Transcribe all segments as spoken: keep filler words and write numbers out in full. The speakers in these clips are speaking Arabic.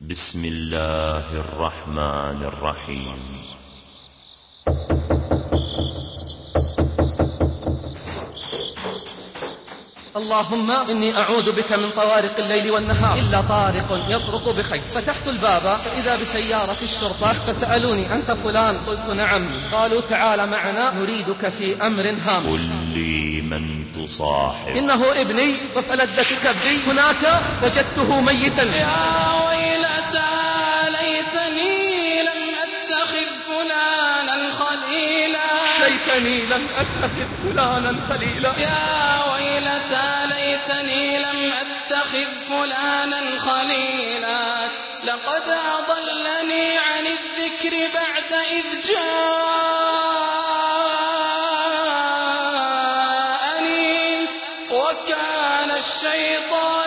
بسم الله الرحمن الرحيم. اللهم إني أعوذ بك من طوارق الليل والنهار إلا طارق يطرق بخير. فتحت الباب فإذا بسيارة الشرطة فسألوني أنت فلان؟ قلت نعم. قالوا تعال معنا نريدك في أمر هام. قل لي من تصاحب؟ إنه ابني وفلذة كبدي هناك وجدته ميتا. يا ويلتى ليتني لم أتخذ فلانا خليلا. ليتني لم أتخذ فلانا خليلا. يا ويلتى ليتني لم أتخذ فلانا خليلا. لقد أضلني عن الذكر بعد إذ جاءني وكان الشيطان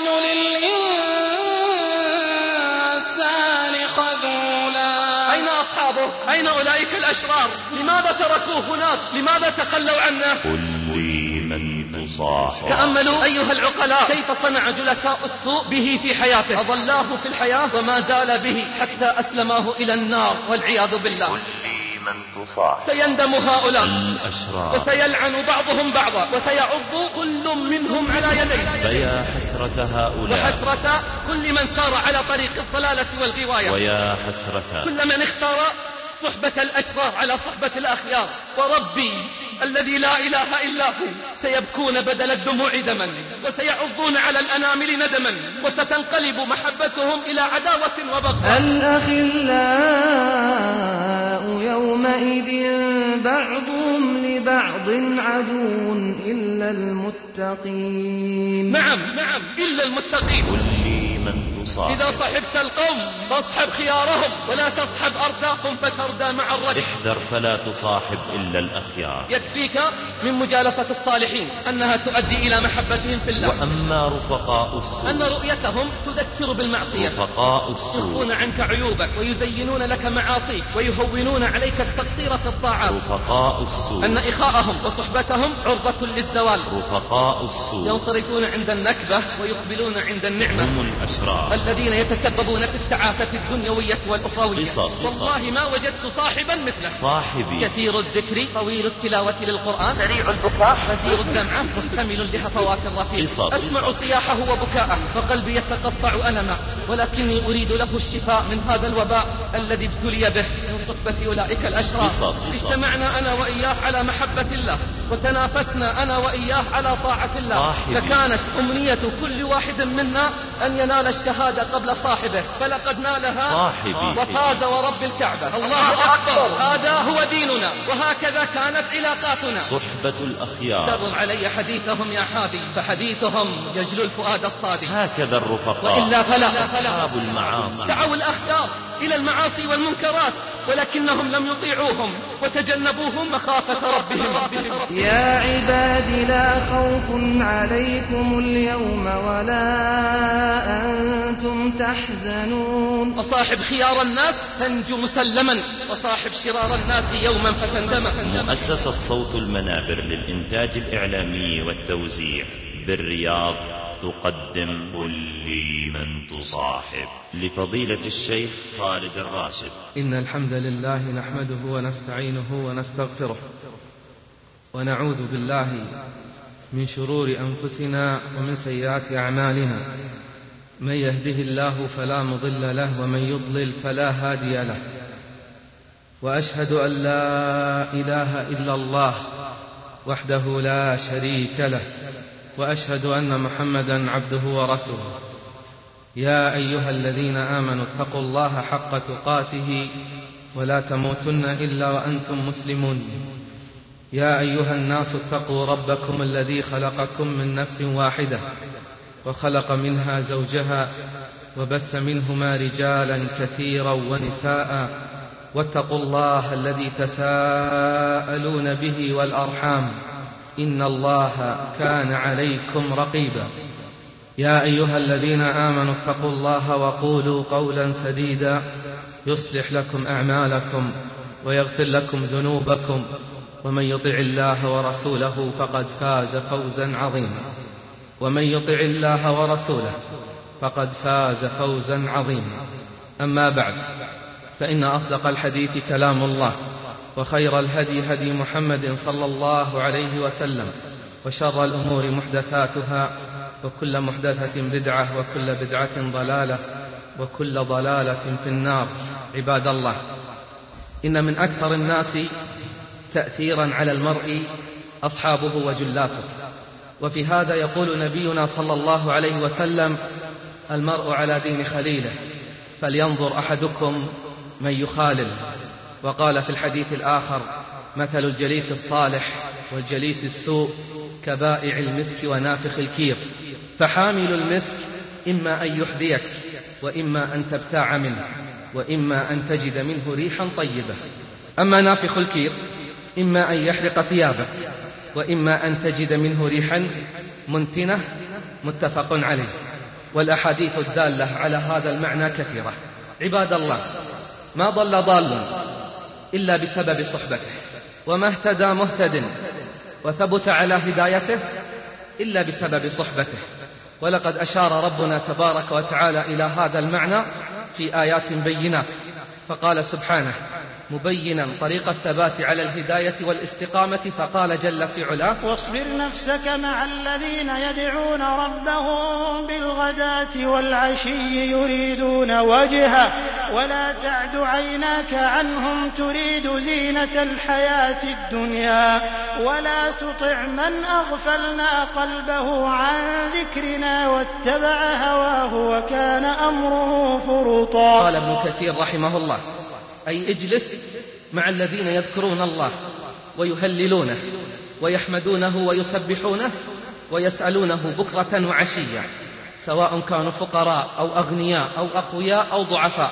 للإنسان خذولا. أين أصحابه؟ أين أولئك الأشرار؟ لماذا تركوه هناك؟ لماذا تخلوا عنه؟ قل لي من تصاحب؟ تأملوا أيها العقلاء كيف صنع جلساء السوء به في حياته. أضلاه في الحياة وما زال به حتى أسلماه إلى النار والعياذ بالله. قل لي من تصاحب؟ سيندم هؤلاء الأشرار وسيلعن بعضهم بعضا وسيعض كل منهم على يديه. فيا حسرة هؤلاء وحسرة كل من سار على طريق الضلالة والغواية. ويا حسرة كل من اختار صحبة الأشرار على صحبة الأخيار. وربي الذي لا إله إلا هو سيبكون بدل الدموع دما وسيعضون على الأنامل ندما وستنقلب محبتهم إلى عداوة وبغضاء. الأخلاء يومئذ بعضهم لبعض عدو إلا المتقين. نعم نعم إلا المتقين. قل لي من تصاحب؟ إذا صحبت القوم فاصحب خيارهم ولا تصحب أرداهم فتردى مع الرجل. احذر فلا تصاحب إلا الأخيار. يكفيك من مجالسة الصالحين أنها تؤدي إلى محبتهم في الله. وأما رفقاء السوء أن رؤيتهم تذكر بالمعصية. رفقاء السوء يخفون عنك عيوبك ويزينون لك معاصيك ويهونون عليك التقصير في الطاعات. رفقاء السوء أن إخاءهم وصحبتهم عرضة للزوال. رفقاء السوء ينصرفون عند النكبة ويقبلون عند النعمة. هم الأشرار الذين يتسببون في التعاسة الدنيوية والأخروية. قصص. والله ما وجدت صاحبا مثله. صاحبي كثير الذكر طويل التلاوة للقرآن سريع البكاء غزير الدمعة محتمل لهفوات الرفيق. قصص. أسمع صياحه وبكاءه وقلبي يتقطع ألما ولكني أريد له الشفاء من هذا الوباء الذي ابتلي به من صحبة أولئك الأشرار. قصص. اجتمعنا أنا وإياه على محبة الله وتنافسنا أنا وإياه على طاعة الله. صاحبي. فكانت أمنية كل واحد منا أن ينال الشهادة قبل صاحبه فلقد نالها صاحبي. وفاز ورب الكعبة. الله أكبر. هذا هو ديننا وهكذا كانت علاقاتنا. صحبة الأخيار. كرر علي حديثهم يا حادي فحديثهم يجلو الفؤاد الصادق. هكذا الرفقاء وإلا فلا أصحاب المعاصي. دعوا الأخيار إلى المعاصي والمنكرات ولكنهم لم يطيعوهم وتجنبوهم مخافة ربهم. يا عباد لا خوف عليكم اليوم ولا أنتم تحزنون. وصاحب خيار الناس تنجو مسلما وصاحب شرار الناس يوما فتندم. مؤسسة صوت المنابر للإنتاج الإعلامي والتوزيع بالرياض تقدم قل لي من تصاحب لفضيلة الشيخ خالد الراشد. إن الحمد لله نحمده ونستعينه ونستغفره ونعوذ بالله من شرور أنفسنا ومن سيئات أعمالنا. من يهده الله فلا مضل له ومن يضلل فلا هادي له. وأشهد أن لا إله إلا الله وحده لا شريك له وأشهد أن محمدا عبده ورسوله. يا أيها الذين آمنوا اتقوا الله حق تقاته ولا تموتن إلا وأنتم مسلمون. يا أيها الناس اتقوا ربكم الذي خلقكم من نفس واحدة وخلق منها زوجها وبث منهما رجالا كثيرا ونساء واتقوا الله الذي تساءلون به والأرحام إن الله كان عليكم رقيبا. يا أيها الذين آمنوا اتقوا الله وقولوا قولا سديدا يصلح لكم أعمالكم ويغفر لكم ذنوبكم ومن يطع الله ورسوله فقد فاز فوزا عظيما. ومن يطع الله ورسوله فقد فاز فوزا عظيما. أما بعد، فإن أصدق الحديث كلام الله، وخير الهدي هدي محمد صلى الله عليه وسلم، وشر الأمور محدثاتها، وكل محدثة بدعة، وكل بدعة ضلالة، وكل ضلالة في النار. عباد الله، إن من أكثر الناس تأثيرا على المرء أصحابه وجلاسه، وفي هذا يقول نبينا صلى الله عليه وسلم: المرء على دين خليله، فلينظر أحدكم من يخالل. وقال في الحديث الآخر: مثل الجليس الصالح والجليس السوء كبائع المسك ونافخ الكير، فحامل المسك إما أن يحذيك، وإما أن تبتاع منه، وإما أن تجد منه ريحا طيبة. أما نافخ الكير إما أن يحرق ثيابك، وإما أن تجد منه ريحا منتنة. متفق عليه. والأحاديث الدالة على هذا المعنى كثيرة. عباد الله، ما ضل ضال إلا بسبب صحبته، وما اهتدى مهتد وثبت على هدايته إلا بسبب صحبته. ولقد أشار ربنا تبارك وتعالى إلى هذا المعنى في آيات بينات، فقال سبحانه مبينا طريق الثبات على الهداية والاستقامة، فقال جل في علاه: واصبر نفسك مع الذين يدعون ربهم بالغداة والعشي يريدون وجهه ولا تعد عيناك عنهم تريد زينة الحياة الدنيا ولا تطع من أغفلنا قلبه عن ذكرنا واتبع هواه وكان أمره فرطا. قال ابن كثير رحمه الله: أي اجلس مع الذين يذكرون الله ويهللونه ويحمدونه ويسبحونه ويسألونه بكرة وعشيا، سواء كانوا فقراء أو أغنياء أو أقوياء أو ضعفاء.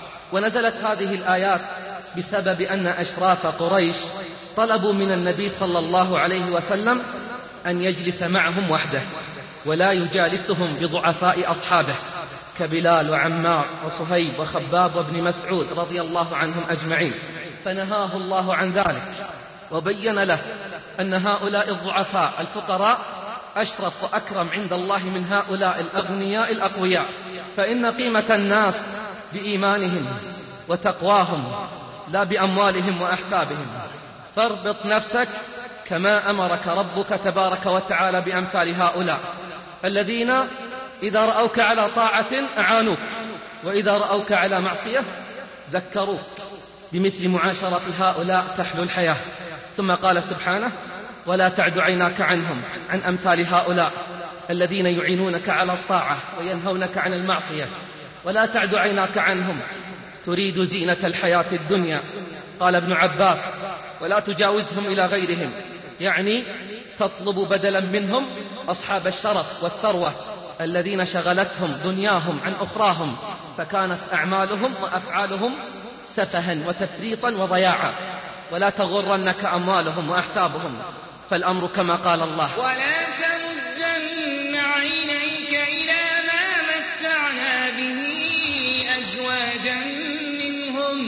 ونزلت هذه الآيات بسبب أن أشراف قريش طلبوا من النبي صلى الله عليه وسلم أن يجلس معهم وحده، ولا يجالسهم بضعفاء أصحابه كبلال وعمار وصهيب وخباب وابن مسعود رضي الله عنهم أجمعين، فنهاه الله عن ذلك، وبين له أن هؤلاء الضعفاء الفقراء أشرف وأكرم عند الله من هؤلاء الأغنياء الأقوياء، فإن قيمة الناس بإيمانهم وتقواهم لا بأموالهم وأحسابهم. فاربط نفسك كما أمرك ربك تبارك وتعالى بأمثال هؤلاء الذين إذا رأوك على طاعة أعانوك، وإذا رأوك على معصية ذكروك. بمثل معاشرة هؤلاء تحلو الحياة. ثم قال سبحانه: ولا تعد عيناك عنهم، عن أمثال هؤلاء الذين يعينونك على الطاعة وينهونك عن المعصية. ولا تعد عيناك عنهم تريد زينة الحياة الدنيا. قال ابن عباس: ولا تجاوزهم إلى غيرهم، يعني تطلب بدلا منهم أصحاب الشرف والثروة الذين شغلتهم دنياهم عن أخراهم، فكانت أعمالهم وأفعالهم سفها وتفريطا وضياعا. ولا تغرنك أموالهم وأحسابهم، فالأمر كما قال الله: ولا تمدن عينيك إلى ما متعنا به أزواجا منهم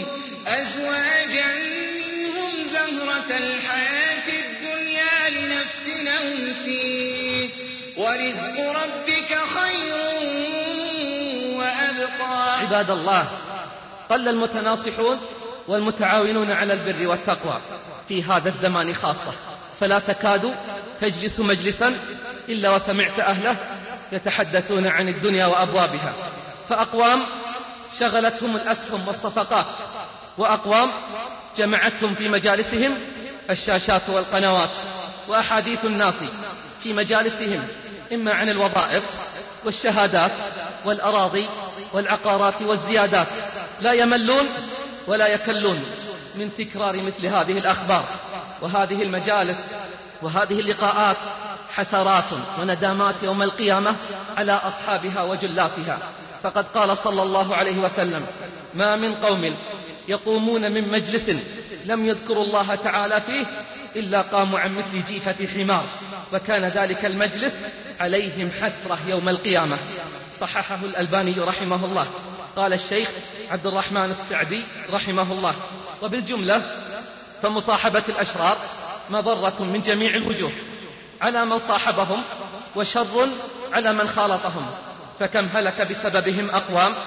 أزواجا منهم زهرة الحياة الدنيا لنفتنهم فيه ورزق ربك خير وأبقى. عباد الله، قل المتناصحون والمتعاونون على البر والتقوى في هذا الزمان خاصة، فلا تكاد تجلس مجلسا إلا وسمعت أهله يتحدثون عن الدنيا وأبوابها. فأقوام شغلتهم الأسهم والصفقات، وأقوام جمعتهم في مجالسهم الشاشات والقنوات، وأحاديث الناس في مجالسهم إما عن الوظائف والشهادات والأراضي والعقارات والزيادات. لا يملون ولا يكلون من تكرار مثل هذه الأخبار. وهذه المجالس وهذه اللقاءات حسرات وندامات يوم القيامة على أصحابها وجلاسها. فقد قال صلى الله عليه وسلم: ما من قوم يقومون من مجلس لم يذكروا الله تعالى فيه إلا قاموا عن مثل جيفة حمار، وكان ذلك المجلس عليهم حسرة يوم القيامة. صححه الألباني رحمه الله. قال الشيخ عبد الرحمن السعدي رحمه الله: وبالجملة فمصاحبة الأشرار مضرة من جميع الوجوه على من صاحبهم، وشر على من خالطهم. فكم هلك بسببهم أقوام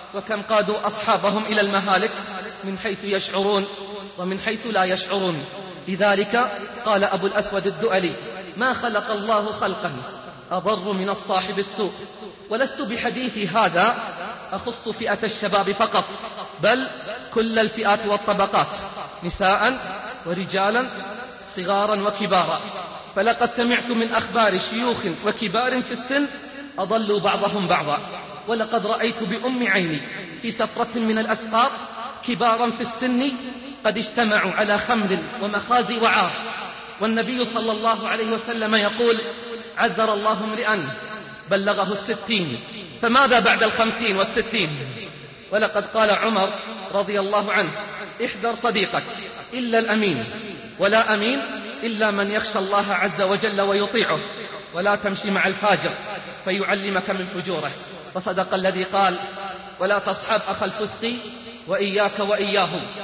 وكم قادوا أصحابهم إلى المهالك من حيث يشعرون ومن حيث لا يشعرون. لذلك قال أبو الأسود الدؤلي: ما خلق الله خلقا أضر من الصاحب السوء. ولست بحديثي هذا أخص فئة الشباب فقط، بل كل الفئات والطبقات، نساء ورجالا، صغارا وكبارا. فلقد سمعت من أخبار شيوخ وكبار في السن أضلوا بعضهم بعضا، ولقد رأيت بأم عيني في سفرة من الأسفار كبارا في السن قد اجتمعوا على خمر ومخازي وعار، والنبي صلى الله عليه وسلم يقول: عذر الله امرئا بلغه الستين، فماذا بعد الخمسين والستين؟ ولقد قال عمر رضي الله عنه: احذر صديقك إلا الأمين، ولا أمين إلا من يخشى الله عز وجل ويطيعه، ولا تمشي مع الفاجر فيعلمك من فجوره. وصدق الذي قال: ولا تصحب أخ الفسق وإياك وإياه،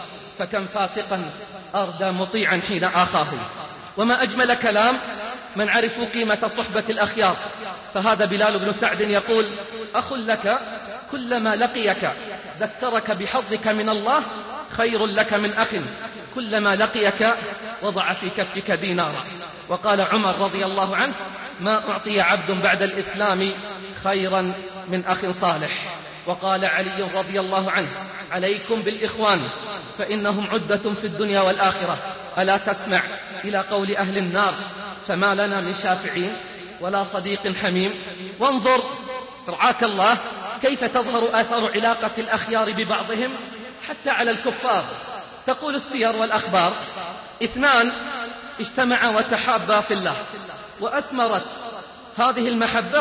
فكم فاسقا أردى مطيعا حين آخاه. وما أجمل كلام من عرفوا قيمة صحبة الأخيار، فهذا بلال بن سعد يقول: أخ لك كلما لقيك ذكرك بحظك من الله خير لك من أخ كلما لقيك وضع في كفك دينارا. وقال عمر رضي الله عنه: ما أعطي عبد بعد الإسلام خيرا من أخ صالح. وقال علي رضي الله عنه: عليكم بالإخوان فإنهم عدة في الدنيا والآخرة. ألا تسمع إلى قول أهل النار: فما لنا من شافعين ولا صديق حميم. وانظر رعاك الله كيف تظهر آثار علاقة الأخيار ببعضهم حتى على الكفار. تقول السير والأخبار: اثنان اجتمعا وتحابا في الله، وأثمرت هذه المحبة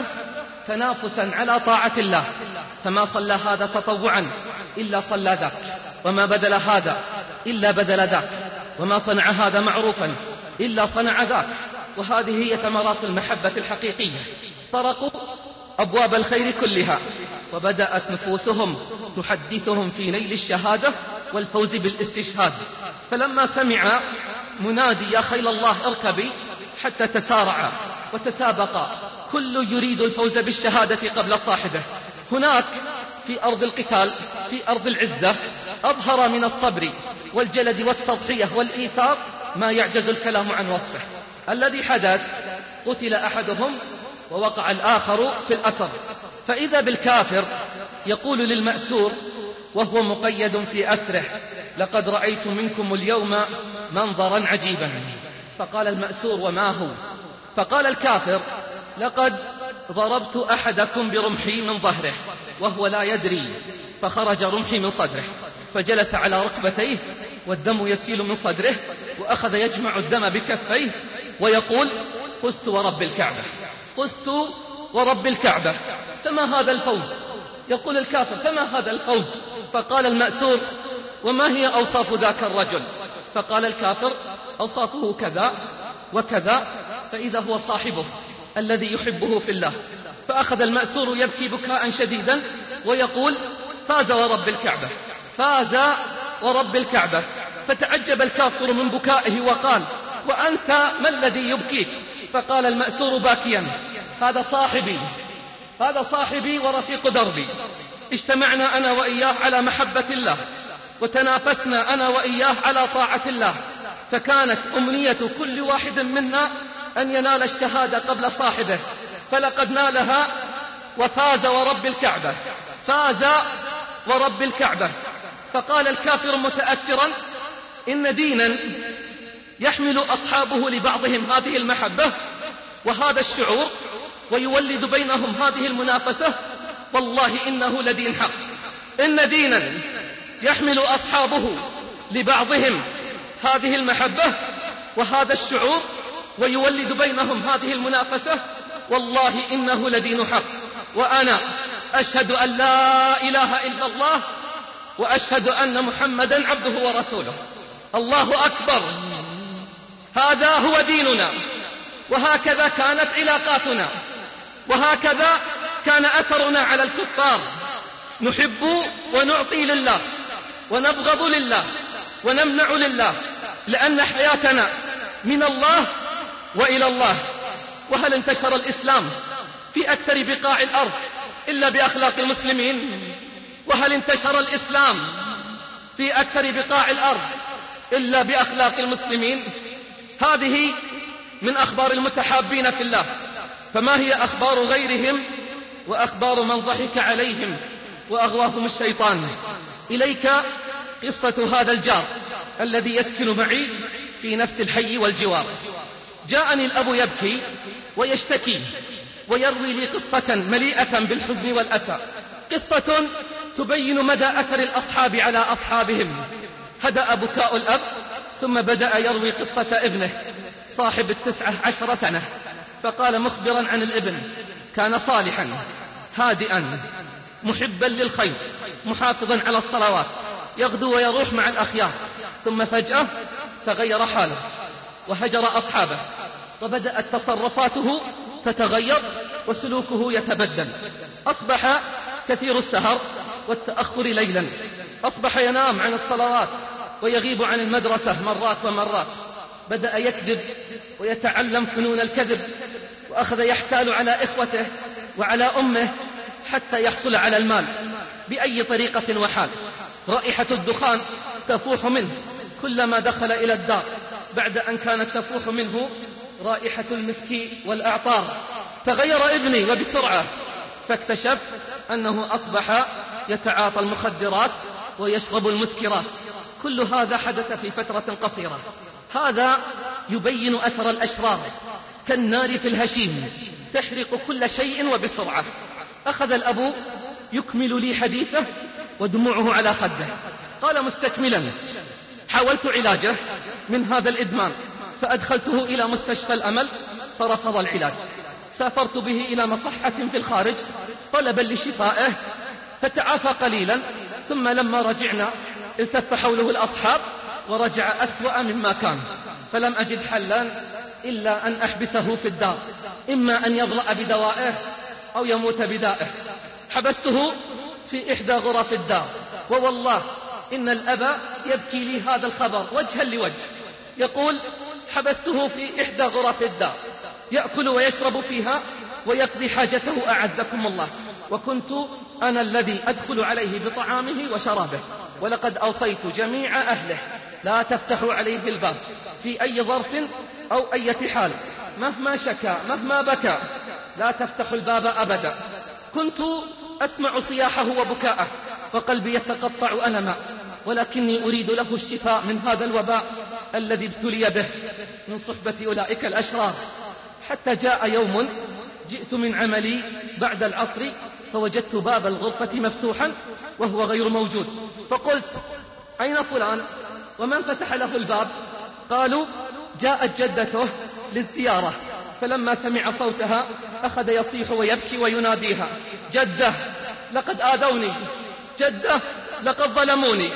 تنافسا على طاعة الله، فما صلى هذا تطوعا إلا صلى ذاك، وما بدل هذا إلا بدل ذاك، وما صنع هذا معروفا إلا صنع ذاك. وهذه هي ثمرات المحبة الحقيقية. طرقوا أبواب الخير كلها، وبدأت نفوسهم تحدثهم في نيل الشهادة والفوز بالاستشهاد. فلما سمع منادي: يا خيل الله اركبي، حتى تسارع وتسابق، كل يريد الفوز بالشهادة قبل صاحبه. هناك في أرض القتال، في أرض العزة، أظهر من الصبر والجلد والتضحية والإيثار ما يعجز الكلام عن وصفه. الذي حدث: قتل أحدهم ووقع الآخر في الأسر، فإذا بالكافر يقول للمأسور وهو مقيد في أسره: لقد رأيت منكم اليوم منظرا عجيبا. فقال المأسور: وما هو؟ فقال الكافر: لقد ضربت أحدكم برمحي من ظهره وهو لا يدري، فخرج رمحي من صدره، فجلس على ركبتيه والدم يسيل من صدره، وأخذ يجمع الدم بكفيه ويقول: فزت ورب الكعبة، فزت ورب الكعبة، فما هذا الفوز؟ يقول الكافر: فما هذا الفوز؟ فقال المأسور: وما هي أوصاف ذاك الرجل؟ فقال الكافر: أوصافه كذا وكذا، فإذا هو صاحبه الذي يحبه في الله. فأخذ المأسور يبكي بكاء شديدا ويقول: فاز ورب الكعبة، فاز ورب الكعبة. فتعجب الكافر من بكائه وقال: وأنت ما الذي يبكيك؟ فقال المأسور باكيا: هذا صاحبي، هذا صاحبي ورفيق دربي، اجتمعنا أنا وإياه على محبة الله، وتنافسنا أنا وإياه على طاعة الله، فكانت أمنية كل واحد منا أن ينال الشهادة قبل صاحبه، فلقد نالها وفاز ورب الكعبة، فاز ورب الكعبة. فقال الكافر متأثرا: إن دينا يحمل أصحابه لبعضهم هذه المحبة وهذا الشعور ويولد بينهم هذه المنافسة، والله إنه لدين حق. إن دينا يحمل أصحابه لبعضهم هذه المحبة وهذا الشعور ويولد بينهم هذه المنافسة، والله إنه لدين حق. وأنا أشهد أن لا إله إلا الله وأشهد أن محمدا عبده ورسوله. الله أكبر، هذا هو ديننا، وهكذا كانت علاقاتنا، وهكذا كان أثرنا على الكفار. نحب ونعطي لله، ونبغض لله، ونمنع لله، لأن حياتنا من الله وإلى الله. وهل انتشر الإسلام في أكثر بقاع الأرض إلا بأخلاق المسلمين؟ وهل انتشر الإسلام في أكثر بقاع الأرض إلا بأخلاق المسلمين؟ هذه من أخبار المتحابين في الله. فما هي أخبار غيرهم وأخبار من ضحك عليهم وأغواهم الشيطان؟ إليك قصة هذا الجار الذي يسكن معي في نفس الحي والجوار. جاءني الأب يبكي ويشتكي ويروي لي قصة مليئة بالحزن والأسى، قصة تبين مدى أثر الأصحاب على أصحابهم. هدأ بكاء الأب ثم بدأ يروي قصة ابنه صاحب التسعة عشر سنة، فقال مخبرا عن الابن: كان صالحا هادئا محبا للخير محافظا على الصلوات، يغدو ويروح مع الأخيار، ثم فجأة تغير حاله وهجر أصحابه، وبدأت تصرفاته تتغير وسلوكه يتبدل. أصبح كثير السهر والتأخر ليلا، أصبح ينام عن الصلوات ويغيب عن المدرسة مرات ومرات، بدأ يكذب ويتعلم فنون الكذب، وأخذ يحتال على إخوته وعلى أمه حتى يحصل على المال بأي طريقة وحال. رائحة الدخان تفوح منه كلما دخل إلى الدار، بعد أن كانت تفوح منه رائحة المسك والأعطار. تغير ابني وبسرعة، فاكتشفت أنه أصبح يتعاطى المخدرات ويشرب المسكرات. كل هذا حدث في فترة قصيرة. هذا يبين أثر الأشرار كالنار في الهشيم، تحرق كل شيء وبسرعة. أخذ الأب يكمل لي حديثه ودموعه على خده. قال مستكملا: حاولت علاجه من هذا الإدمان، فأدخلته إلى مستشفى الأمل فرفض العلاج. سافرت به إلى مصحة في الخارج طلبا لشفائه، فتعافى قليلا، ثم لما رجعنا التف حوله الأصحاب ورجع أسوأ مما كان. فلم أجد حلا إلا أن أحبسه في الدار، إما أن يبرأ بدوائه أو يموت بدائه. حبسته في إحدى غرف الدار، ووالله إن الأب يبكي لي هذا الخبر وجها لوجه. يقول: حبسته في إحدى غرف الدار يأكل ويشرب فيها ويقضي حاجته أعزكم الله، وكنت أنا الذي أدخل عليه بطعامه وشرابه، ولقد أوصيت جميع أهله لا تفتحوا عليه الباب في أي ظرف أو أي حال، مهما شكا مهما بكى لا تفتحوا الباب أبدا. كنت أسمع صياحه وبكاءه وقلبي يتقطع ألما، ولكني أريد له الشفاء من هذا الوباء الذي ابتلي به من صحبة أولئك الأشرار. حتى جاء يوم جئت من عملي بعد العصر فوجدت باب الغرفة مفتوحا وهو غير موجود، فقلت: أين فلان؟ ومن فتح له الباب؟ قالوا: جاءت جدته للزيارة. فلما سمع صوتها أخذ يصيح ويبكي ويناديها: جدة لقد آذوني، جدة لقد ظلموني،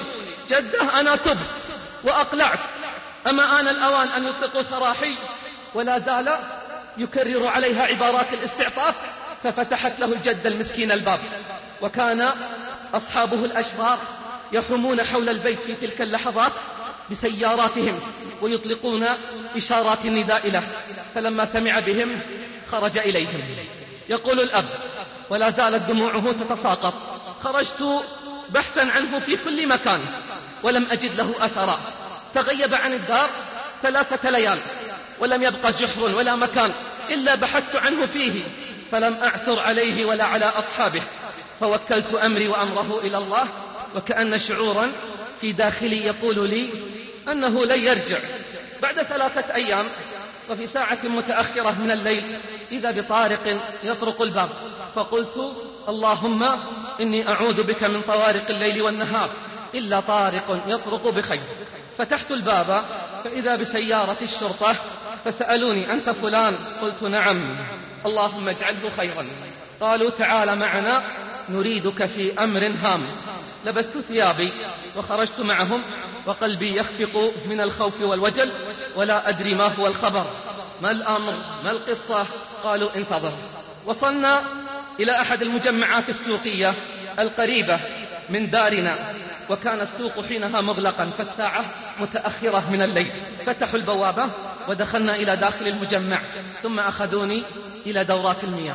جدة أنا تبت وأقلعت، أما آن الأوان أن يطلقوا سراحي؟ ولا زال يكرر عليها عبارات الاستعطاف. ففتحت له الجدة المسكين الباب، وكان أصحابه الأشرار يحومون حول البيت في تلك اللحظات بسياراتهم ويطلقون إشارات النداء له. فلما سمع بهم خرج إليهم. يقول الأب ولا زالت دموعه تتساقط: خرجت بحثا عنه في كل مكان ولم أجد له أثرا، تغيب عن الدار ثلاثة ليال ولم يبقى جحر ولا مكان إلا بحثت عنه فيه، فلم أعثر عليه ولا على أصحابه، فوكلت أمري وأمره إلى الله، وكأن شعورا في داخلي يقول لي أنه لن يرجع. بعد ثلاثة أيام وفي ساعة متأخرة من الليل إذا بطارق يطرق الباب، فقلت: اللهم إني أعوذ بك من طوارق الليل والنهار إلا طارق يطرق بخير. فتحت الباب فإذا بسيارة الشرطة، فسألوني: أنت فلان؟ قلت: نعم. اللهم اجعله خيرا. قالوا: تعال معنا نريدك في أمر هام. لبست ثيابي وخرجت معهم وقلبي يخفق من الخوف والوجل، ولا أدري ما هو الخبر، ما الأمر، ما القصة. قالوا: انتظر. وصلنا إلى أحد المجمعات السوقية القريبة من دارنا، وكان السوق حينها مغلقا، فالساعة متأخرة من الليل. فتحوا البوابة ودخلنا إلى داخل المجمع، ثم أخذوني إلى دورات المياه،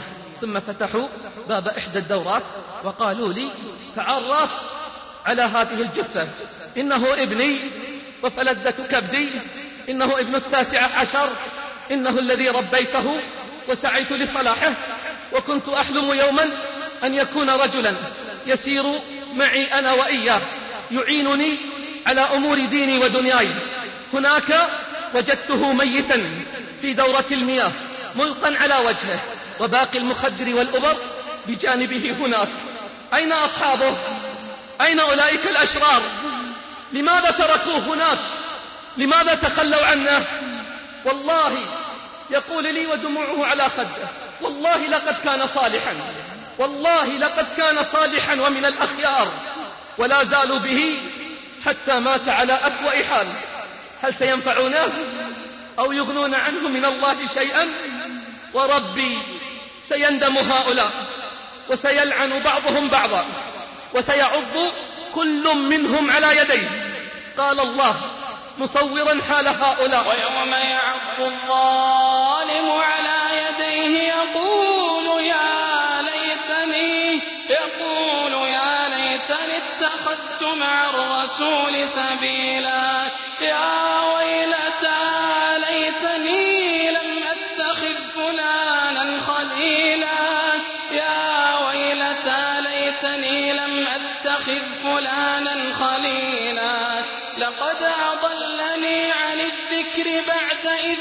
ثم فتحوا باب إحدى الدورات وقالوا لي تعرف على هذه الجثة، إنه ابني وفلذة كبدي، إنه ابن التاسع عشر، إنه الذي ربيته وسعيت لصلاحه، وكنت أحلم يوما أن يكون رجلا يسير معي أنا وإياه يعينني على أمور ديني ودنياي. هناك وجدته ميتا في دورة المياه ملقا على وجهه، وباقي المخدر والأبر بجانبه هناك. أين أصحابه؟ أين أولئك الأشرار؟ لماذا تركوه هناك؟ لماذا تخلوا عنه؟ والله يقول لي ودموعه على خده، والله لقد كان صالحا، والله لقد كان صالحا ومن الأخيار، ولا زالوا به حتى مات على أسوأ حال. هل سينفعونه أو يغنون عنه من الله شيئا؟ وربي سيندم هؤلاء وسيلعن بعضهم بعضا وسيعض كل منهم على يديه. قال الله مصورا حال هؤلاء: ويوم يعض الظالم على يديه يقول يا ليتني يقول يا ليتني اتخذت مع الرسول سبيلا، يا ويلتى ليتني لم أتخذ فلانا خليلا، يا ويلتى ليتني لم أتخذ فلانا خليلا، لقد أضلني عن الذكر بعد إذ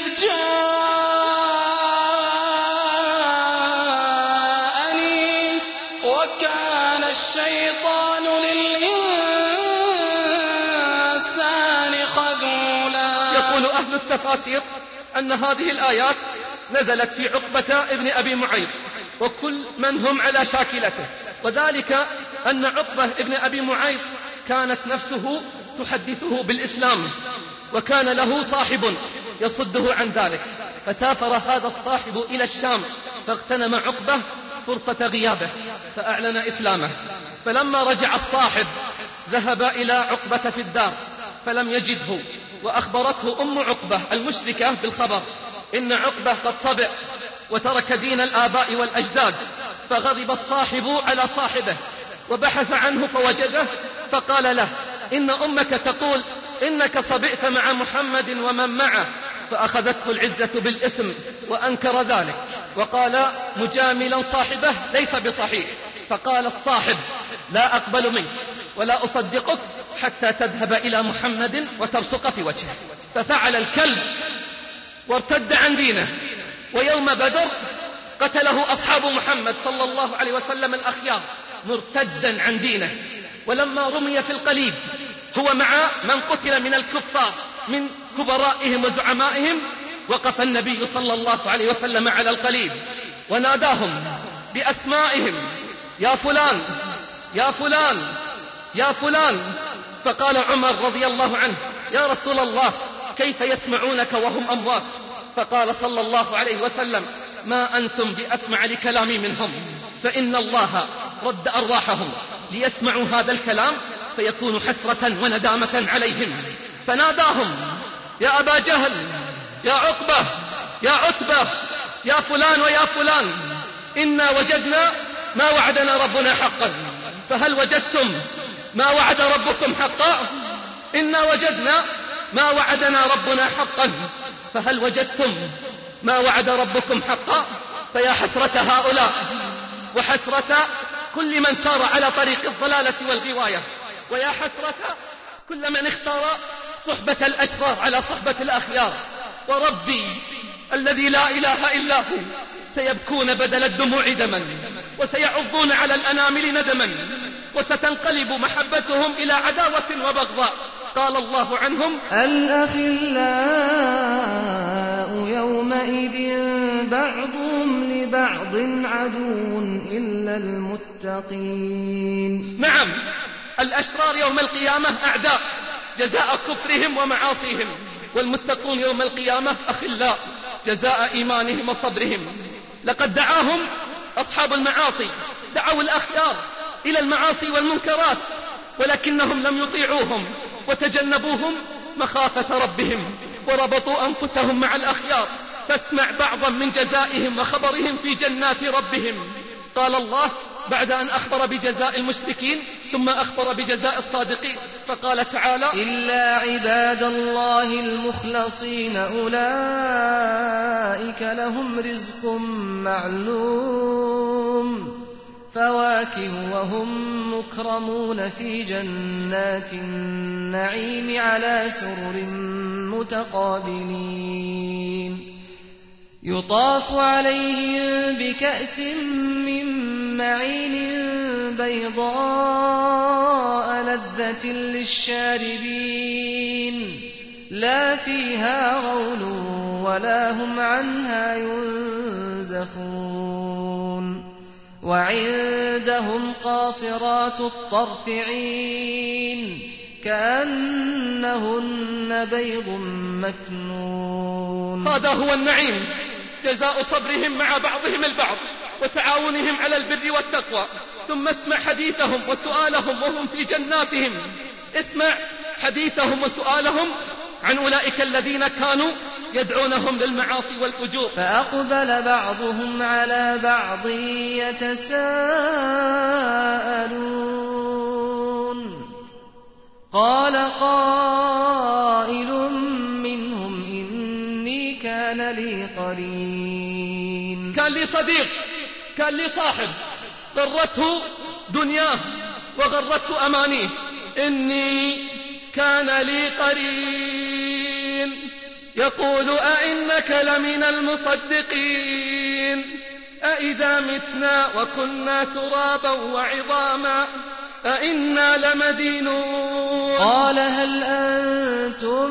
جاءني وكان الشيطان للإنسان خذولا. يقول أهل التفاسير أن هذه الآيات نزلت في عقبة ابن أبي معيط وكل من هم على شاكلته، وذلك أن عقبة ابن أبي معيط كانت نفسه تحدثه بالإسلام، وكان له صاحب يصده عن ذلك، فسافر هذا الصاحب إلى الشام فاغتنم عقبة فرصة غيابه فأعلن إسلامه. فلما رجع الصاحب ذهب إلى عقبة في الدار فلم يجده، وأخبرته أم عقبة المشركة بالخبر إن عقبة قد صبع وترك دين الآباء والأجداد. فغضب الصاحب على صاحبه وبحث عنه فوجده، فقال له إن أمك تقول إنك صبئت مع محمد ومن معه، فأخذته العزة بالإثم وأنكر ذلك وقال مجاملا صاحبه ليس بصحيح. فقال الصاحب لا أقبل منك ولا أصدقك حتى تذهب إلى محمد وتبصق في وجهه. ففعل الكلب وارتد عن دينه. ويوم بدر قتله أصحاب محمد صلى الله عليه وسلم الأخيار مرتدا عن دينه. ولما رمي في القليب هو مع من قتل من الكفار من كبرائهم وزعمائهم، وقف النبي صلى الله عليه وسلم على القليب وناداهم بأسمائهم: يا فلان يا فلان يا فلان. فقال عمر رضي الله عنه: يا رسول الله كيف يسمعونك وهم أموات؟ فقال صلى الله عليه وسلم: ما أنتم بأسمع لكلامي منهم، فإن الله رد أرواحهم ليسمعوا هذا الكلام فيكون حسرة وندامة عليهم. فناداهم: يا أبا جهل يا عقبة يا عتبة يا فلان ويا فلان، إنا وجدنا ما وعدنا ربنا حقا، فهل وجدتم ما وعد ربكم حقا؟ إنا وجدنا ما وعدنا ربنا حقا، فهل وجدتم ما وعد ربكم حقا؟ فيا حسرة هؤلاء وحسرة كل من سار على طريق الضلالة والغواية، ويا حسرة كل من اختار صحبة الأشرار على صحبة الأخيار. وربي الذي لا إله إلا هو سيبكون بدل الدموع دما، وسيعضون على الأنامل ندما، وستنقلب محبتهم إلى عداوة وبغضاء. قال الله عنهم: الأخلاء يومئذ بعضهم لبعض عدو إلا المتقين. نعم، الأشرار يوم القيامة أعداء جزاء كفرهم ومعاصيهم، والمتقون يوم القيامة أخلاء جزاء إيمانهم وصبرهم. لقد دعاهم أصحاب المعاصي، دعوا الأخيار إلى المعاصي والمنكرات، ولكنهم لم يطيعوهم وتجنبوهم مخافة ربهم، وربطوا أنفسهم مع الأخيار. فاسمع بعضا من جزائهم وخبرهم في جنات ربهم: قال الله بعد أن أخبر بجزاء المشركين ثم أخبر بجزاء الصادقين، فقال تعالى: إلا عباد الله المخلصين أولئك لهم رزق معلوم، فواكه وهم مكرمون في جنات النعيم على سرر متقابلين، يطاف عليهم بكأس من معين بيضاء لذة للشاربين، لا فيها غول ولا هم عنها ينزفون، وعندهم قاصرات الطرف عين كأنهن بيض مكنون. هذا هو النعيم، جزاء صبرهم مع بعضهم البعض وتعاونهم على البر والتقوى. ثم اسمع حديثهم وسؤالهم وهم في جناتهم، اسمع حديثهم وسؤالهم عن أولئك الذين كانوا يدعونهم للمعاصي والفجور. فأقبل بعضهم على بعض يتساءلون، قال قائل منهم إني كان لي قرين. كان لي صديق، كان لي صاحب، غرته دنياه وغرته أمانيه، إني كان لي قرين يقول أئنك لمن المصدقين أئذا متنا وكنا ترابا وعظاما أئنا لمدينون. قال هل أنتم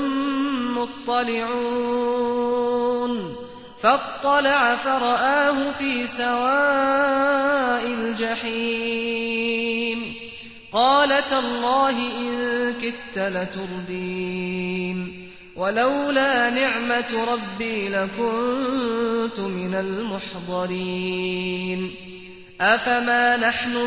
مطلعون؟ فاطلع فرآه في سواء الجحيم، قال تالله إن كدت لتردين، ولولا نعمة ربي لكنت من المحضرين. أفما نحن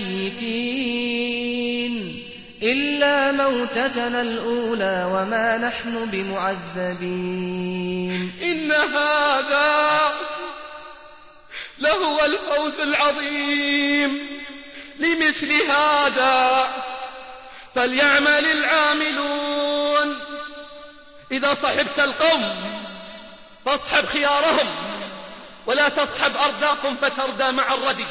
بميتين إلا موتتنا الأولى وما نحن بمعذبين. إن هذا لهو الفوز العظيم، لمثل هذا فليعمل العاملون. إذا صحبت القوم فاصحب خيارهم ولا تصحب أرداكم فتردى مع الردي.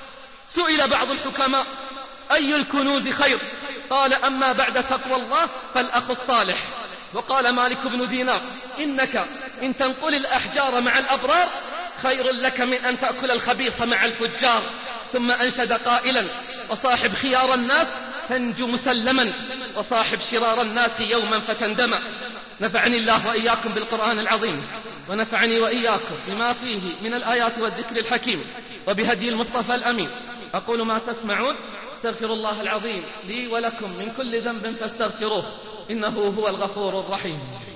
سئل بعض الحكماء أي الكنوز خير؟ قال أما بعد تقوى الله فالأخ الصالح. وقال مالك بن دينار إنك إن تنقل الأحجار مع الأبرار خير لك من أن تأكل الخبيث مع الفجار. ثم أنشد قائلا وصاحب خيار الناس تنجو مسلما وصاحب شرار الناس يوما فتندم. نفعني الله وإياكم بالقرآن العظيم ونفعني وإياكم بما فيه من الآيات والذكر الحكيم وبهدي المصطفى الأمين. أقول ما تسمعون، استغفر الله العظيم لي ولكم من كل ذنب فاستغفروه إنه هو الغفور الرحيم.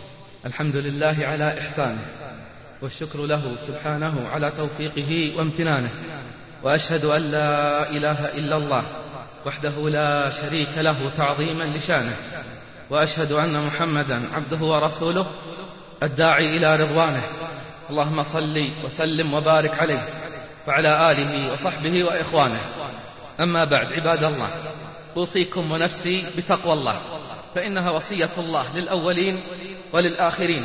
الحمد لله على إحسانه، والشكر له سبحانه على توفيقه وامتنانه، وأشهد أن لا إله إلا الله وحده لا شريك له تعظيما لشانه، وأشهد أن محمدا عبده ورسوله الداعي إلى رضوانه. اللهم صل وسلم وبارك عليه وعلى آله وصحبه وإخوانه. أما بعد، عباد الله، أوصيكم ونفسي بتقوى الله، فإنها وصية الله للأولين وللآخرين.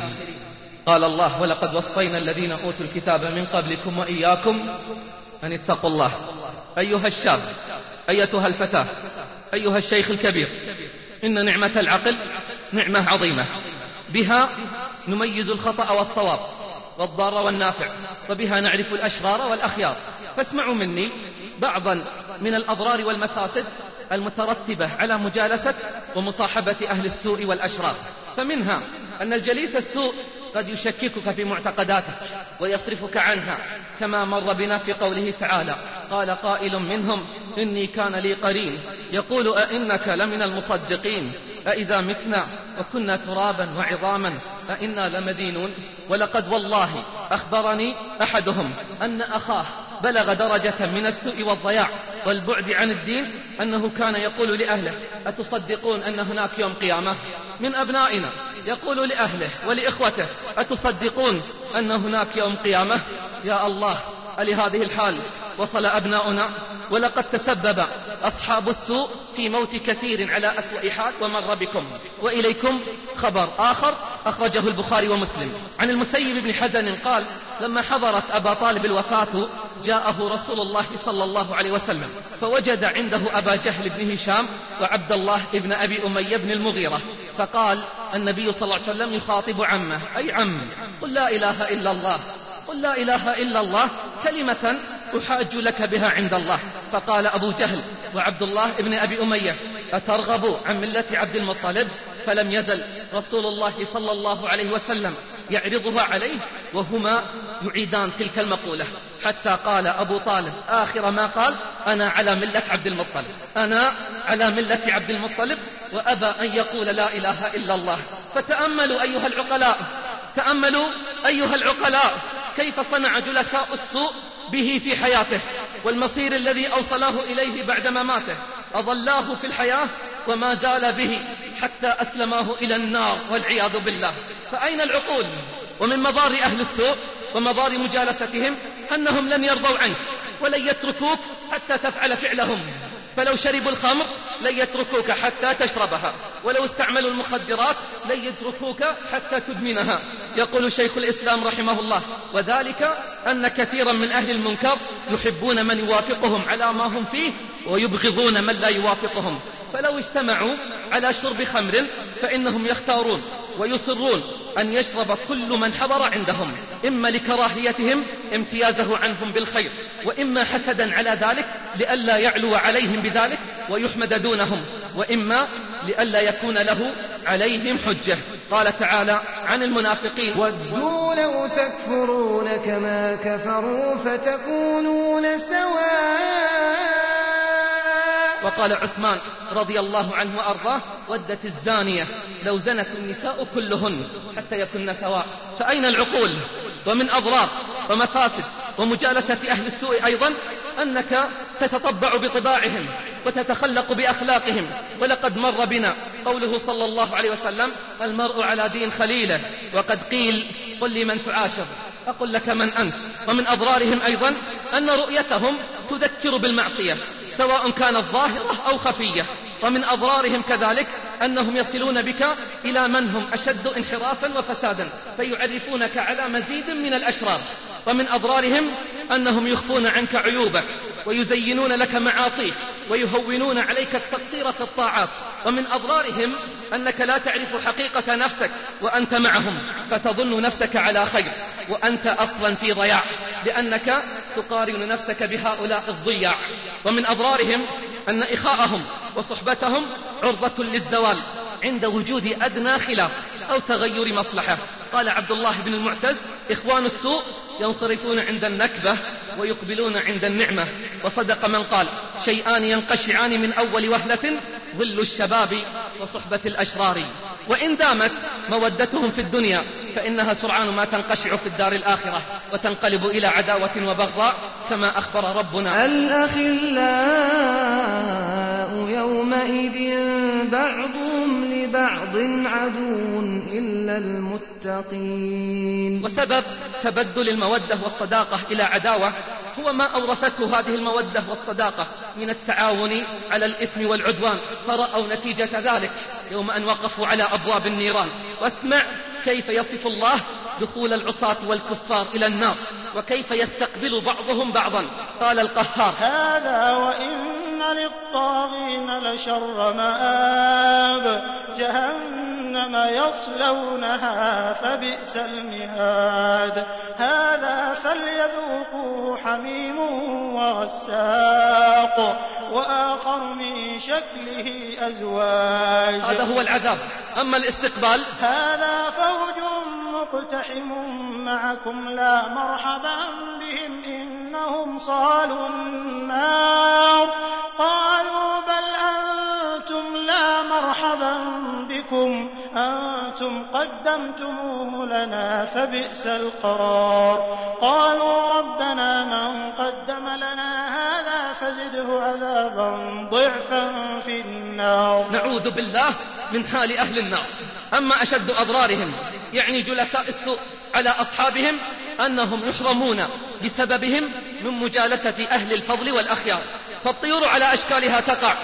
قال الله ولقد وصينا الذين أوتوا الكتاب من قبلكم وإياكم أن اتقوا الله. أيها الشاب، أيتها الفتاة، أيها الشيخ الكبير، إن نعمة العقل نعمة عظيمة، بها نميز الخطأ والصواب والضار والنافع، وبها نعرف الأشرار والأخيار. فاسمعوا مني بعضا من الأضرار والمفاسد المترتبة على مجالسة ومصاحبة أهل السوء والأشرار. فمنها أن الجليس السوء قد يشككك في معتقداتك ويصرفك عنها، كما مر بنا في قوله تعالى قال قائل منهم إني كان لي قرين يقول أئنك لمن المصدقين أئذا متنا وكنا ترابا وعظاما أئنا لمدينون. ولقد والله أخبرني أحدهم أن أخاه بلغ درجة من السوء والضياع والبعد عن الدين أنه كان يقول لأهله أتصدقون أن هناك يوم قيامة؟ من أبنائنا يقول لأهله ولإخوته أتصدقون أن هناك يوم قيامة؟ يا الله، ألهذه الحال وصل أبناؤنا، ولقد تسبب أصحاب السوء في موت كثير على أسوأ حال ومر بكم. وإليكم خبر آخر أخرجه البخاري ومسلم عن المسيب بن حزن قال: لما حضرت أبا طالب الوفاة جاءه رسول الله صلى الله عليه وسلم فوجد عنده أبا جهل بن هشام وعبد الله بن أبي أمية بن المغيرة، فقال النبي صلى الله عليه وسلم يخاطب عمه: أي عم، قل لا إله إلا الله، قل لا إله إلا الله كلمة أحاج لك بها عند الله. فقال أبو جهل وعبد الله بن أبي أمية: أترغب عن ملة عبد المطلب؟ فلم يزل رسول الله صلى الله عليه وسلم يعرضها عليه وهما يعيدان تلك المقولة، حتى قال أبو طالب آخر ما قال: أنا على ملة عبد المطلب، أنا على ملة عبد المطلب، وأبى أن يقول لا إله إلا الله. فتأملوا أيها العقلاء، تأملوا أيها العقلاء كيف صنع جلساء السوء به في حياته، والمصير الذي أوصلاه إليه بعد مماته. أضلاه في الحياة وما زال به حتى أسلماه إلى النار والعياذ بالله. فأين العقول؟ ومن مضار أهل السوء ومضار مجالستهم أنهم لن يرضوا عنك ولن يتركوك حتى تفعل فعلهم. فلو شربوا الخمر لن يتركوك حتى تشربها، ولو استعملوا المخدرات لن يتركوك حتى تدمنها. يقول شيخ الإسلام رحمه الله: وذلك أن كثيرا من أهل المنكر يحبون من يوافقهم على ما هم فيه ويبغضون من لا يوافقهم. فلو اجتمعوا على شرب خمر فإنهم يختارون ويصرون أن يشرب كل من حضر عندهم، إما لكراهيتهم امتيازه عنهم بالخير، وإما حسدا على ذلك لئلا يعلو عليهم بذلك ويحمد دونهم، وإما لئلا يكون له عليهم حجة. قال تعالى عن المنافقين: ودوا لو تكفرون كما كفروا فتكونون سواء. وقال عثمان رضي الله عنه وأرضاه: ودت الزانية لو زنت النساء كلهن حتى يكن سواء. فأين العقول؟ ومن أضرار ومفاسد ومجالسة أهل السوء أيضا أنك تتطبع بطباعهم وتتخلق بأخلاقهم. ولقد مر بنا قوله صلى الله عليه وسلم: المرء على دين خليله. وقد قيل: قل لي من تعاشر، أقول لك من أنت. ومن أضرارهم أيضا أن رؤيتهم تذكر بالمعصية سواء كانت ظاهرة أو خفية. ومن أضرارهم كذلك أنهم يصلون بك إلى من هم أشد انحرافا وفسادا فيعرفونك على مزيد من الأشرار. ومن أضرارهم أنهم يخفون عنك عيوبك ويزينون لك معاصيك ويهونون عليك التقصير في الطاعات. ومن أضرارهم أنك لا تعرف حقيقة نفسك وأنت معهم، فتظن نفسك على خير وأنت أصلا في ضياع، لأنك تقارن نفسك بهؤلاء الضياع. ومن أضرارهم أن إخاءهم وصحبتهم عرضة للزوال عند وجود أدنى خلاف أو تغير مصلحة. قال عبد الله بن المعتز: إخوان السوء ينصرفون عند النكبة ويقبلون عند النعمة. وصدق من قال: شيئان ينقشعان من أول وهلة: ظل الشباب وصحبة الأشرار. وإن دامت مودتهم في الدنيا فإنها سرعان ما تنقشع في الدار الآخرة وتنقلب إلى عداوة وبغضاء، كما أخبر ربنا: الأخلاء يومئذ بعضهم لبعض عدو إلا المتقين. وسبب تبدل المودة والصداقة إلى عداوة هو ما أورثته هذه المودة والصداقة من التعاون على الإثم والعدوان، فرأوا نتيجة ذلك يوم أن وقفوا على أبواب النيران. واسمع كيف يصف الله دخول العصاة والكفار إلى النار وكيف يستقبل بعضهم بعضا. قال القهار: هذا وإن للطاغين لشر مآب، جهنم يصلونها فبئس المهاد، هذا فليذوقوا حميم وغساق وآخر من شكله أزواج. هذا هو العذاب. أما الاستقبال: هذا فوج مقتحم معكم لا مرحبا بهم إنهم صالوا النار. قالوا بل أنتم لا مرحبا بكم أنتم قدمتموه لنا فبئس القرار. قالوا ربنا من قدم لنا هذا فزده عذابا ضعفا في النار. نعوذ بالله من حال أهل النار. أما أشد أضرارهم يعني جلساء السوء على أصحابهم أنهم يحرمون بسببهم من مجالسة أهل الفضل والأخيار، فالطيور على أشكالها تقع،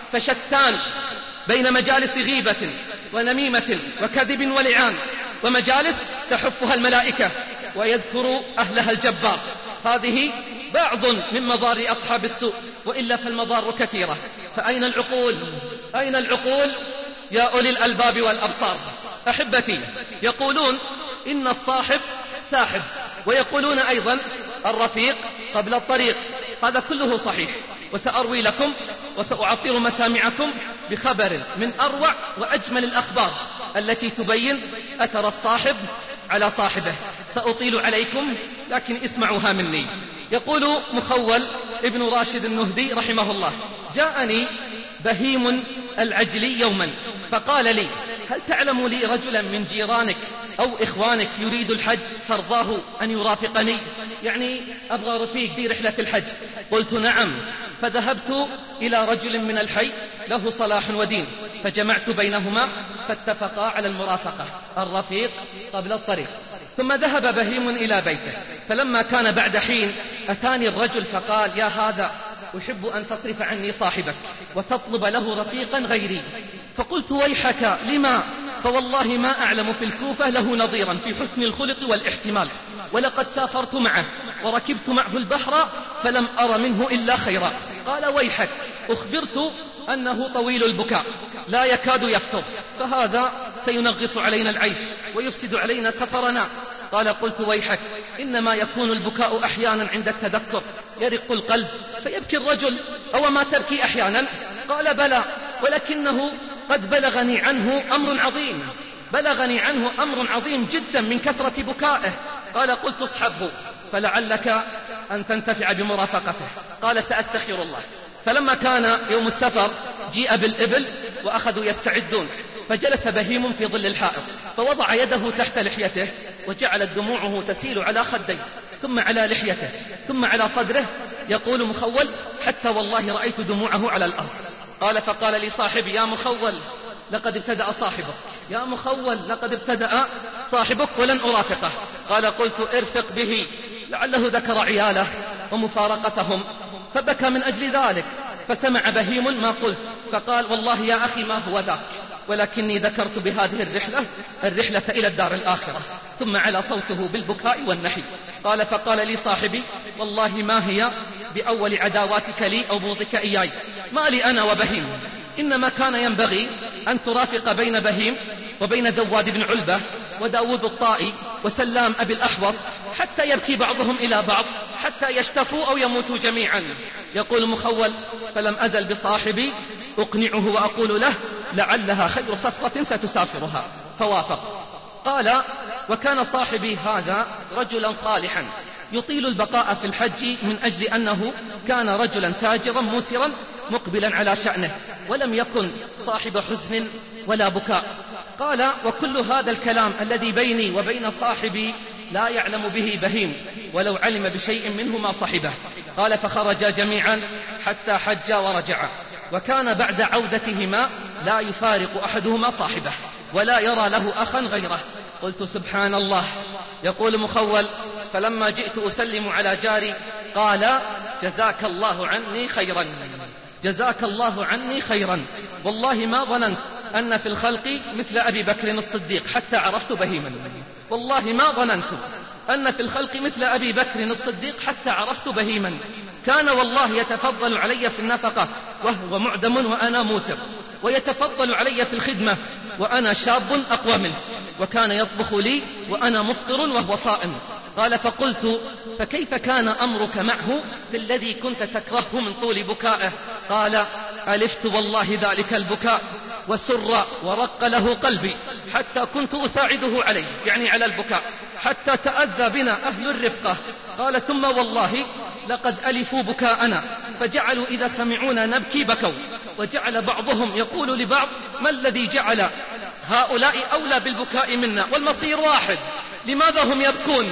فشتان بين مجالس غيبة ونميمة وكذب ولعان، ومجالس تحفها الملائكة ويذكر أهلها الجبار. هذه بعض من مضار أصحاب السوء، وإلا فالمضار كثيرة. فأين العقول؟ أين العقول يا أولي الألباب والأبصار؟ أحبتي، يقولون إن الصاحب ساحب، ويقولون أيضا الرفيق قبل الطريق. هذا كله صحيح، وسأروي لكم وسأعطر مسامعكم بخبر من أروع وأجمل الأخبار التي تبين أثر الصاحب على صاحبه. سأطيل عليكم لكن اسمعوها مني. يقول مخول ابن راشد النهدي رحمه الله: جاءني بهيم العجلي يوما فقال لي: هل تعلم لي رجلا من جيرانك أو إخوانك يريد الحج ترضاه أن يرافقني؟ يعني أبغى رفيق في رحلة الحج. قلت: نعم. فذهبت إلى رجل من الحي له صلاح ودين، فجمعت بينهما فاتفقا على المرافقة، الرفيق قبل الطريق. ثم ذهب بهيم إلى بيته، فلما كان بعد حين أتاني الرجل فقال: يا هذا، أحب أن تصرف عني صاحبك وتطلب له رفيقا غيري. فقلت: ويحك، لما؟ فوالله ما أعلم في الكوفة له نظيرا في حسن الخلق والاحتمال، ولقد سافرت معه وركبت معه البحر فلم أر منه إلا خيرا. قال: ويحك، أخبرت أنه طويل البكاء لا يكاد يفطر، فهذا سينغص علينا العيش ويفسد علينا سفرنا. قال: قلت: ويحك، إنما يكون البكاء أحيانا عند التذكر، يرق القلب فيبكي الرجل، أو ما تبكي أحيانا؟ قال: بلى، ولكنه قد بلغني عنه أمر عظيم، بلغني عنه أمر عظيم جدا من كثرة بكائه. قال: قلت: اصحبه فلعلك أن تنتفع بمرافقته. قال: سأستخير الله. فلما كان يوم السفر جيء بالإبل وأخذوا يستعدون، فجلس بهيم في ظل الحائط، فوضع يده تحت لحيته وجعلت دموعه تسيل على خديه ثم على لحيته ثم على صدره. يقول مخول: حتى والله رأيت دموعه على الأرض. قال: فقال لي صاحبي: يا مخول، لقد ابتدأ صاحبك، يا مخول، لقد ابتدأ صاحبك ولن أرافقه. قال: قلت: ارفق به، لعله ذكر عياله ومفارقتهم فبكى من أجل ذلك. فسمع بهيم ما قلت فقال: والله يا أخي ما هو ذاك، ولكني ذكرت بهذه الرحلة الرحلة إلى الدار الآخرة. ثم على صوته بالبكاء والنحي. قال: فقال لي صاحبي: والله ما هي بأول عداواتك لي أو بغضك إياي، ما لي أنا وبهيم، إنما كان ينبغي أن ترافق بين بهيم وبين ذواد بن علبة وداود الطائي وسلام أبي الأحوص، حتى يبكي بعضهم إلى بعض حتى يشتفوا أو يموتوا جميعا. يقول مخول: فلم أزل بصاحبي أقنعه وأقول له لعلها خير صفقة ستسافرها، فوافق. قال: وكان صاحبي هذا رجلا صالحا يطيل البقاء في الحج من أجل أنه كان رجلا تاجرا موسرا مقبلا على شأنه، ولم يكن صاحب حزن ولا بكاء. قال: وكل هذا الكلام الذي بيني وبين صاحبي لا يعلم به بهيم، ولو علم بشيء منه ما صحبه. قال: فخرجا جميعا حتى حجا ورجعا، وكان بعد عودتهما لا يفارق أحدهما صاحبه ولا يرى له أخا غيره. قلت: سبحان الله. يقول مخول: فلما جئت أسلم على جاري قال: جزاك الله عني خيرا، جزاك الله عني خيرا، والله ما ظننت أن في الخلق مثل أبي بكر الصديق حتى عرفت بهيما، والله ما ظننت أن في الخلق مثل أبي بكر الصديق حتى عرفت بهيما. كان والله يتفضل علي في النفقة وهو معدم وأنا موسر، ويتفضل علي في الخدمة وأنا شاب أقوى منه، وكان يطبخ لي وأنا مفطر وهو صائم. قال: فقلت: فكيف كان أمرك معه في الذي كنت تكرهه من طول بكائه؟ قال: ألفت والله ذلك البكاء وسر ورق له قلبي حتى كنت أساعده عليه، يعني على البكاء، حتى تأذى بنا أهل الرفقة. قال: ثم والله لقد ألفوا بكاءنا فجعلوا إذا سمعونا نبكي بكوا، وجعل بعضهم يقول لبعض: ما الذي جعل هؤلاء أولى بالبكاء منا والمصير واحد؟ لماذا هم يبكون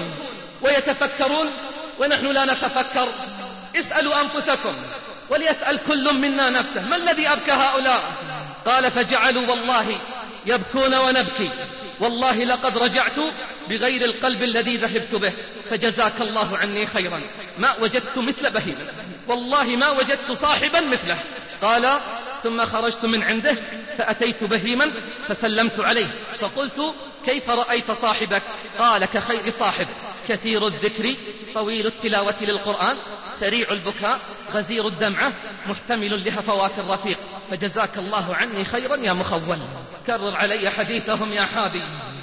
ويتفكرون ونحن لا نتفكر؟ اسألوا أنفسكم وليسأل كل منا نفسه: ما الذي أبكى هؤلاء؟ قال: فجعلوا والله يبكون ونبكي، والله لقد رجعت بغير القلب الذي ذهبت به، فجزاك الله عني خيرا. ما وجدت مثل بهيم، والله ما وجدت صاحبا مثله. قال ثم خرجت من عنده فأتيت بهيما فسلمت عليه فقلت كيف رأيت صاحبك؟ قال كخير صاحب، كثير الذكر، طويل التلاوة للقرآن، سريع البكاء، غزير الدمعة، محتمل لهفوات الرفيق، فجزاك الله عني خيرا يا مخول. كرر علي حديثهم يا حادي،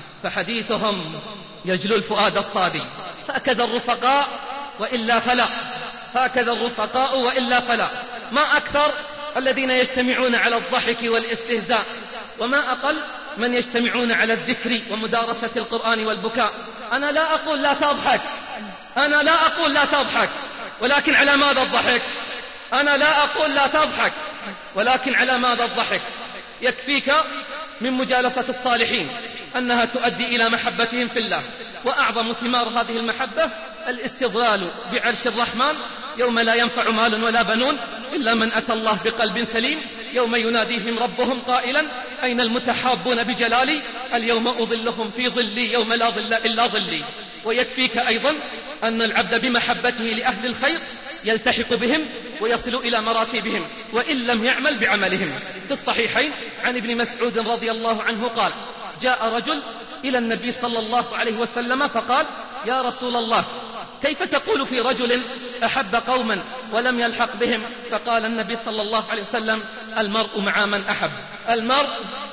فحديثهم يجلو الفؤاد الصادي. هكذا الرفقاء وإلا فلا، هكذا الرفقاء وإلا فلا. ما أكثر الذين يجتمعون على الضحك والاستهزاء، وما أقل من يجتمعون على الذكر ومدارسة القرآن والبكاء. أنا لا أقول لا تضحك، أنا لا أقول لا تضحك، ولكن على ماذا الضحك؟ أنا لا أقول لا تضحك، ولكن على ماذا الضحك؟ يكفيك من مجالسة الصالحين أنها تؤدي إلى محبتهم في الله، وأعظم ثمار هذه المحبة الاستظلال بعرش الرحمن يوم لا ينفع مال ولا بنون إلا من أتى الله بقلب سليم، يوم يناديهم ربهم قائلا أين المتحابون بجلالي؟ اليوم أظلهم في ظلي يوم لا ظل إلا ظلي. ويكفيك أيضا أن العبد بمحبته لأهل الخير يلتحق بهم ويصل إلى مراتبهم وإن لم يعمل بعملهم. في الصحيحين عن ابن مسعود رضي الله عنه قال جاء رجل إلى النبي صلى الله عليه وسلم فقال يا رسول الله كيف تقول في رجل أحب قوما ولم يلحق بهم؟ فقال النبي صلى الله عليه وسلم المرء مع من أحب، المرء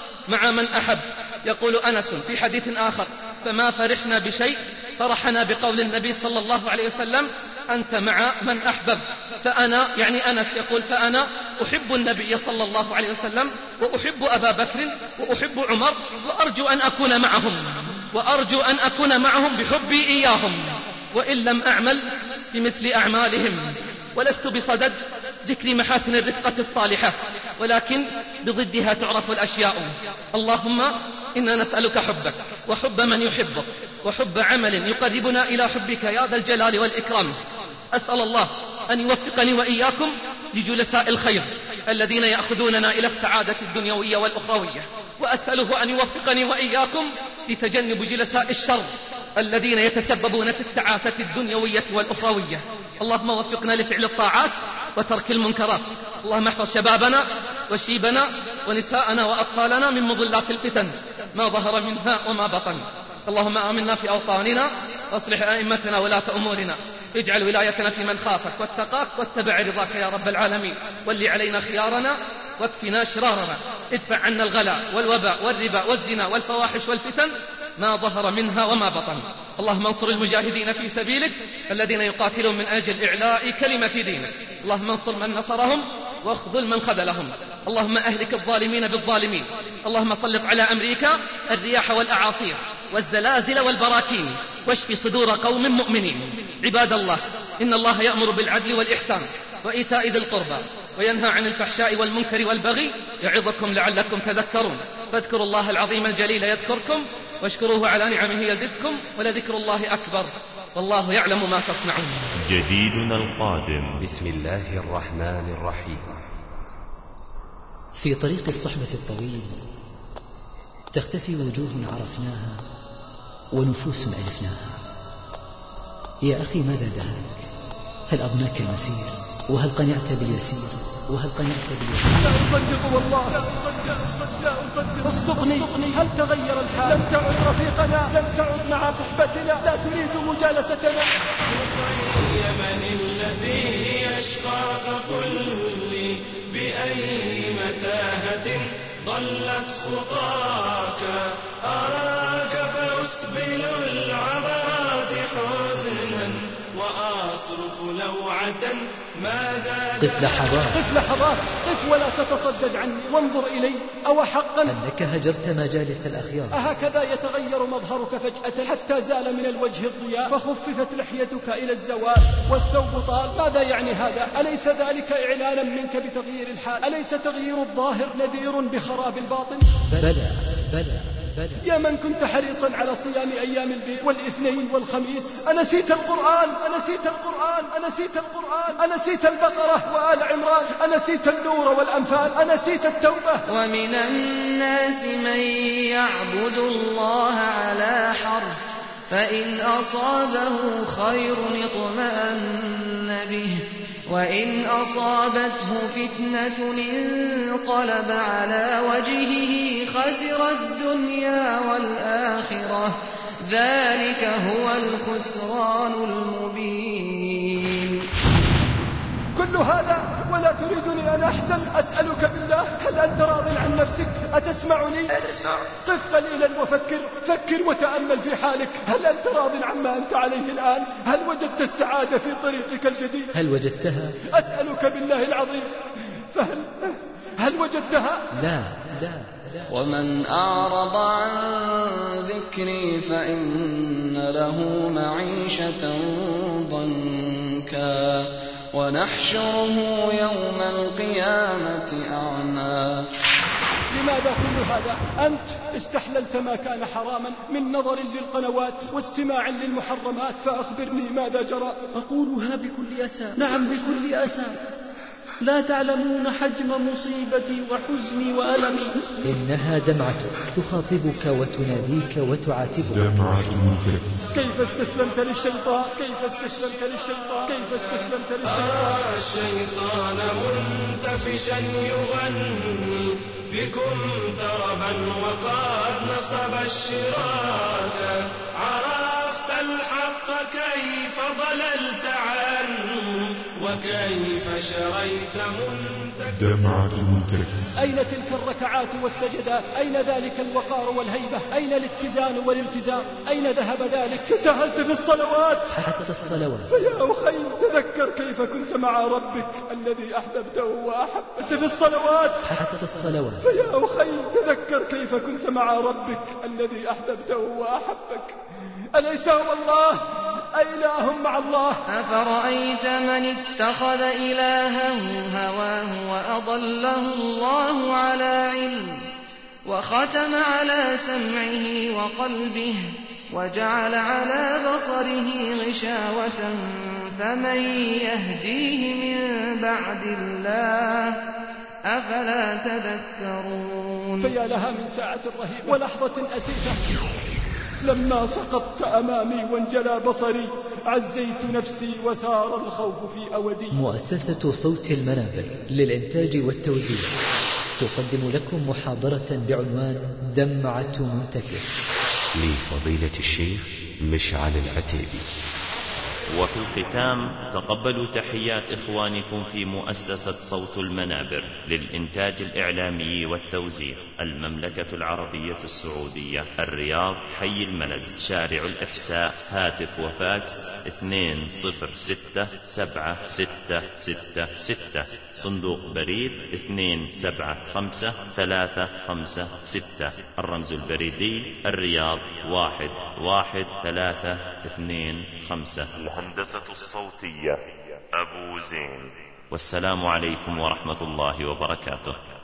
مع من أحب. يقول أنس في حديث آخر فما فرحنا بشيء فرحنا بقول النبي صلى الله عليه وسلم أنت مع من أحبب. فأنا يعني أنس يقول فأنا أحب النبي صلى الله عليه وسلم وأحب أبا بكر وأحب عمر وأرجو أن أكون معهم، وأرجو أن أكون معهم بحبي إياهم وإن لم أعمل بمثل أعمالهم. ولست بصدد ذكر محاسن الرفقة الصالحة، ولكن بضدها تعرف الأشياء. اللهم إنا نسألك حبك وحب من يحبك وحب عمل يقربنا إلى حبك يا ذا الجلال والإكرام. أسأل الله أن يوفقني وإياكم لجلساء الخير الذين يأخذوننا إلى السعادة الدنيوية والأخروية، وأسأله أن يوفقني وإياكم لتجنب جلساء الشر الذين يتسببون في التعاسة الدنيوية والأخروية. اللهم وفقنا لفعل الطاعات وترك المنكرات. اللهم احفظ شبابنا وشيبنا ونساءنا وأطفالنا من مضلات الفتن ما ظهر منها وما بطن. اللهم آمنا في أوطاننا واصلح أئمتنا ولاة أمورنا، اجعل ولايتنا في من خافك واتقاك واتبع رضاك يا رب العالمين. ولي علينا خيارنا واكفنا شرارنا، ادفع عنا الغلاء والوباء والربا والزنا والفواحش والفتن ما ظهر منها وما بطن. اللهم انصر المجاهدين في سبيلك الذين يقاتلون من أجل إعلاء كلمة دينك. اللهم انصر من نصرهم واخذل من خذلهم. اللهم أهلك الظالمين بالظالمين. اللهم سلط على أمريكا الرياح والأعاصير والزلازل والبراكين واشف صدور قوم مؤمنين. عباد الله إن الله يأمر بالعدل والإحسان وإيتاء ذي القربى وينهى عن الفحشاء والمنكر والبغي يعظكم لعلكم تذكرون. فاذكروا الله العظيم الجليل يذكركم واشكروه على نعمه يزدكم ولذكر الله أكبر والله يعلم ما تصنعون. جديدنا القادم. بسم الله الرحمن الرحيم. في طريق الصحبة الطويل تختفي وجوه عرفناها ونفوس ألفناها. يا أخي ماذا دهاك؟ هل أضناك المسير؟ وهل قنعت باليسير؟ وهل قنعت باليسير؟ لا أصدق والله، لا أصدق، لا أصدق. اصدقني، هل تغير الحال؟ لم تعد رفيقنا، لم تعد مع صحبتنا، لا تريد مجالستنا. من الذي يشقى فقل لي بأي متاهة ضلت خطاك، أراك فأسبل العبرات حزنا وأصرف لوعة ماذا قف لحظات، قف لحظات، قف ولا تتصدد عني وانظر إلي. أو حقا أنك هجرت مجالس الأخيار؟ أهكذا يتغير مظهرك فجأة حتى زال من الوجه الضياء فخففت لحيتك إلى الزوال والثوب طال؟ ماذا يعني هذا؟ أليس ذلك إعلانا منك بتغيير الحال؟ أليس تغيير الظاهر نذير بخراب الباطن؟ بلى بلى بلى. يا من كنت حريصا على صيام أيام البيت والاثنين والخميس، أنسيت القرآن؟ أنسيت القرآن؟ أنسيت القرآن؟ أنسيت البقرة وآل عمران؟ أنسيت النور والأنفال؟ أنسيت التوبة؟ ومن الناس من يعبد الله على حرف فإن أصابه خير اطمأن به وإن أصابته فتنة انقلب على وجهه خسر الدنيا والآخرة ذلك هو الخسران المبين. كل هذا ولا تريدني أن أحزن؟ أسألك بالله، هل أنت راض عن نفسك؟ أتسمعني؟ قف قليلا وفكر، فكر وتأمل في حالك. هل أنت راض عما أنت عليه الآن؟ هل وجدت السعادة في طريقك الجديد؟ هل وجدتها؟ أسألك بالله العظيم، فهل هل وجدتها؟ لا لا لا. ومن أعرض عن ذكري فإن له معيشة ضنكا ونحشره يوم القيامة أعمى. لماذا كل هذا؟ أنت استحللت ما كان حراما من نظر للقنوات واستماع للمحرمات، فأخبرني ماذا جرى؟ أقولها بكل أسى، نعم بكل أسى. لا تعلمون حجم مصيبتي وحزني وألمي. إنها دمعة تخاطبك وتناديك وتعاتبك. دمعة تكس. كيف استسلمت للشيطان؟ كيف استسلمت للشيطان؟ كيف استسلمت للشيطان؟ آه الشيطان منتفشا يغني بكم تربا وقد نصب الشراك. عرفت الحق كيف ضللت عنه وكيف شريت منتكسا. دمعة تكس. أين تلك الركعات والسجدات؟ أين ذلك الوقار والهيبة؟ أين الاتزان والالتزام؟ أين ذهب ذلك؟ سهلت في الصلوات حتى الصلوات. فيا أخي تذكر كيف كنت مع ربك الذي أحببته وأحببت في الصلوات حتى الصلوات. فيا أخي تذكر كيف كنت مع ربك الذي أحببته وأحبك. أليس هو الله؟ أإله مع الله؟ أفرأيت من اتخذ إلهه هواه وأضله الله على علم وختم على سمعه وقلبه وجعل على بصره غشاوة فمن يهديه من بعد الله أفلا تذكرون. فيا لها من ساعة رهيبة ولحظة أسيفة لما سقطت أمامي وانجلى بصري، عزيت نفسي وثار الخوف في أودي. مؤسسة صوت المنابر للإنتاج والتوزيع تقدم لكم محاضرة بعنوان دمعة منتكس لفضيلة الشيخ مشعل العتيبي. وفي الختام تقبلوا تحيات إخوانكم في مؤسسة صوت المنابر للإنتاج الإعلامي والتوزيع، المملكة العربية السعودية، الرياض، حي الملز، شارع الإحساء، هاتف وفاكس اثنين صفر ستة سبعة ستة ستة ستة، صندوق بريد اثنين سبعة خمسة ثلاثة خمسة ستة، الرمز البريدي الرياض واحد واحد ثلاثة اثنين خمسة. الهندسة الصوتية أبو زين. والسلام عليكم ورحمة الله وبركاته.